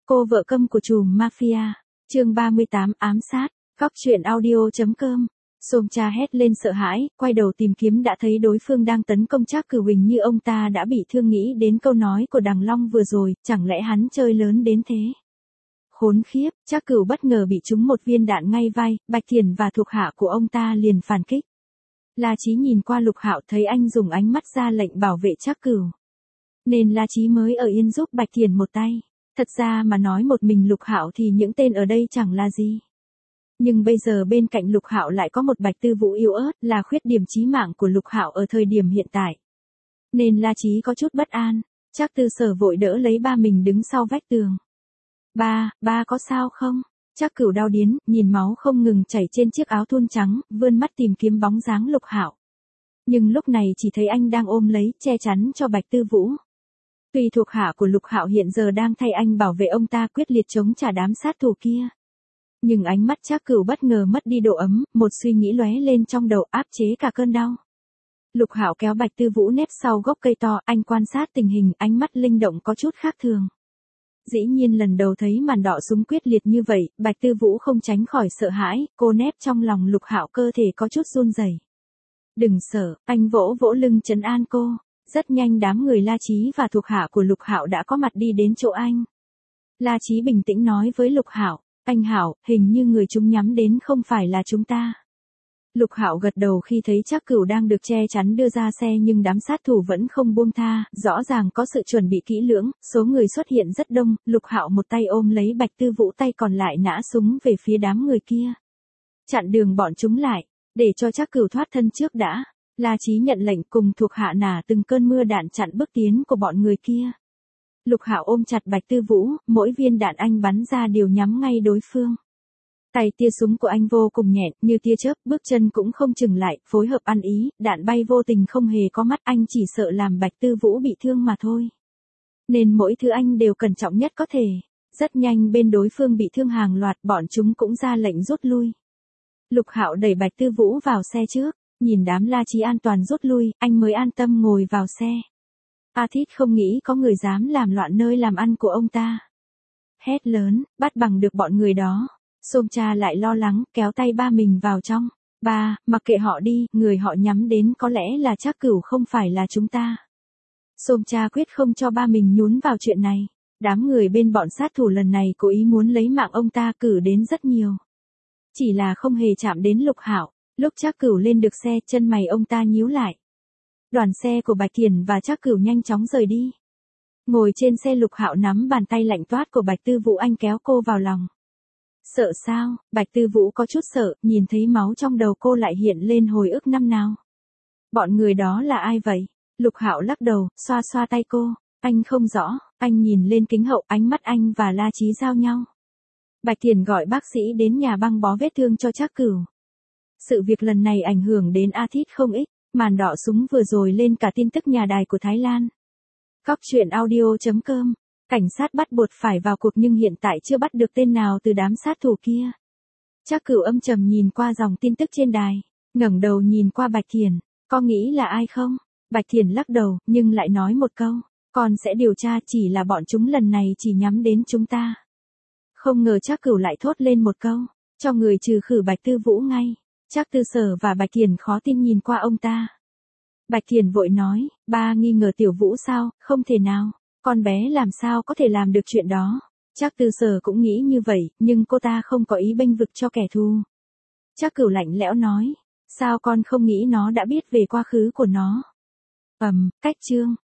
Cô vợ câm của trùm mafia. Chương 38 ám sát. Góc truyện audio.com. Somcha hét lên sợ hãi, quay đầu tìm kiếm đã thấy đối phương đang tấn công Trác Cửu hình như ông ta đã bị thương, nghĩ đến câu nói của Đằng Long vừa rồi, chẳng lẽ hắn chơi lớn đến thế. Khốn khiếp, Trác Cửu bất ngờ bị trúng một viên đạn ngay vai, Bạch Thiền và thuộc hạ của ông ta liền phản kích. La Chí nhìn qua Lục Hạo thấy anh dùng ánh mắt ra lệnh bảo vệ Trác Cửu. Nên La Chí mới ở yên giúp Bạch Thiền một tay. Thật ra mà nói một mình Lục Hạo thì những tên ở đây chẳng là gì. Nhưng bây giờ bên cạnh Lục Hạo lại có một Bạch Tư Vũ yếu ớt, là khuyết điểm chí mạng của Lục Hạo ở thời điểm hiện tại. Nên La Chí có chút bất an, Trác Tư Sở vội đỡ lấy ba mình đứng sau vách tường. Ba có sao không? Trác Cửu đau điến, nhìn máu không ngừng chảy trên chiếc áo thun trắng, vươn mắt tìm kiếm bóng dáng Lục Hạo. Nhưng lúc này chỉ thấy anh đang ôm lấy, che chắn cho Bạch Tư Vũ. Tuy thuộc hạ của Lục Hạo hiện giờ đang thay anh bảo vệ ông ta quyết liệt chống trả đám sát thủ kia. Nhưng ánh mắt Trác Cửu bất ngờ mất đi độ ấm, một suy nghĩ lóe lên trong đầu áp chế cả cơn đau. Lục Hạo kéo Bạch Tư Vũ nép sau gốc cây to, anh quan sát tình hình, ánh mắt linh động có chút khác thường. Dĩ nhiên lần đầu thấy màn đọ súng quyết liệt như vậy, Bạch Tư Vũ không tránh khỏi sợ hãi, cô nép trong lòng Lục Hạo cơ thể có chút run rẩy. Đừng sợ, anh vỗ vỗ lưng trấn an cô. Rất nhanh đám người La Chí và thuộc hạ của Lục Hạo đã có mặt đi đến chỗ anh. La Chí bình tĩnh nói với Lục Hạo, anh Hạo, hình như người chúng nhắm đến không phải là chúng ta. Lục Hạo gật đầu khi thấy Trác Cửu đang được che chắn đưa ra xe, nhưng đám sát thủ vẫn không buông tha, rõ ràng có sự chuẩn bị kỹ lưỡng, số người xuất hiện rất đông, Lục Hạo một tay ôm lấy Bạch Tư Vũ, tay còn lại nã súng về phía đám người kia. Chặn đường bọn chúng lại, để cho Trác Cửu thoát thân trước đã. La Chí nhận lệnh cùng thuộc hạ nả từng cơn mưa đạn chặn bước tiến của bọn người kia. Lục Hạo ôm chặt Bạch Tư Vũ, mỗi viên đạn anh bắn ra đều nhắm ngay đối phương. Tay tia súng của anh vô cùng nhẹ, như tia chớp, bước chân cũng không chừng lại, phối hợp ăn ý, đạn bay vô tình không hề có mắt, anh chỉ sợ làm Bạch Tư Vũ bị thương mà thôi. Nên mỗi thứ anh đều cẩn trọng nhất có thể. Rất nhanh bên đối phương bị thương hàng loạt, bọn chúng cũng ra lệnh rút lui. Lục Hạo đẩy Bạch Tư Vũ vào xe trước. Nhìn đám La Chí an toàn rút lui, anh mới an tâm ngồi vào xe. A Thít không nghĩ có người dám làm loạn nơi làm ăn của ông ta. Hét lớn, bắt bằng được bọn người đó. Somcha lại lo lắng, kéo tay ba mình vào trong. Ba, mặc kệ họ đi, người họ nhắm đến có lẽ là Trác Cửu, không phải là chúng ta. Somcha quyết không cho ba mình nhúng vào chuyện này. Đám người bên bọn sát thủ lần này cố ý muốn lấy mạng ông ta, cử đến rất nhiều. Chỉ là không hề chạm đến Lục Hạo. Lúc Trác Cửu lên được xe, chân mày ông ta nhíu lại. Đoàn xe của Bạch Thiền và Trác Cửu nhanh chóng rời đi. Ngồi trên xe, Lục Hạo nắm bàn tay lạnh toát của Bạch Tư Vũ, anh kéo cô vào lòng. Sợ sao? Bạch Tư Vũ có chút sợ, nhìn thấy máu trong đầu cô lại hiện lên hồi ức năm nào. Bọn người đó là ai vậy? Lục Hạo lắc đầu, xoa xoa tay cô. Anh không rõ, anh nhìn lên kính hậu, ánh mắt anh và La Chí giao nhau. Bạch Thiền gọi bác sĩ đến nhà băng bó vết thương cho Trác Cửu. Sự việc lần này ảnh hưởng đến A Thít không ít, màn đọ súng vừa rồi lên cả tin tức nhà đài của Thái Lan. Góc truyện audio.com. Cảnh sát bắt buộc phải vào cuộc nhưng hiện tại chưa bắt được tên nào từ đám sát thủ kia. Trác Cửu âm trầm nhìn qua dòng tin tức trên đài, ngẩng đầu nhìn qua Bạch Thiền, có nghĩ là ai không? Bạch Thiền lắc đầu, nhưng lại nói một câu, con sẽ điều tra, chỉ là bọn chúng lần này chỉ nhắm đến chúng ta. Không ngờ Trác Cửu lại thốt lên một câu, cho người trừ khử Bạch Tư Vũ ngay. Trác Tư Sở và Bạch Thiền khó tin nhìn qua ông ta. Bạch Thiền vội nói, ba nghi ngờ Tiểu Vũ sao? Không thể nào, con bé làm sao có thể làm được chuyện đó. Trác Tư Sở cũng nghĩ như vậy, nhưng cô ta không có ý bênh vực cho kẻ thù. Trác Cửu lạnh lẽo nói, sao con không nghĩ nó đã biết về quá khứ của nó? Cách chương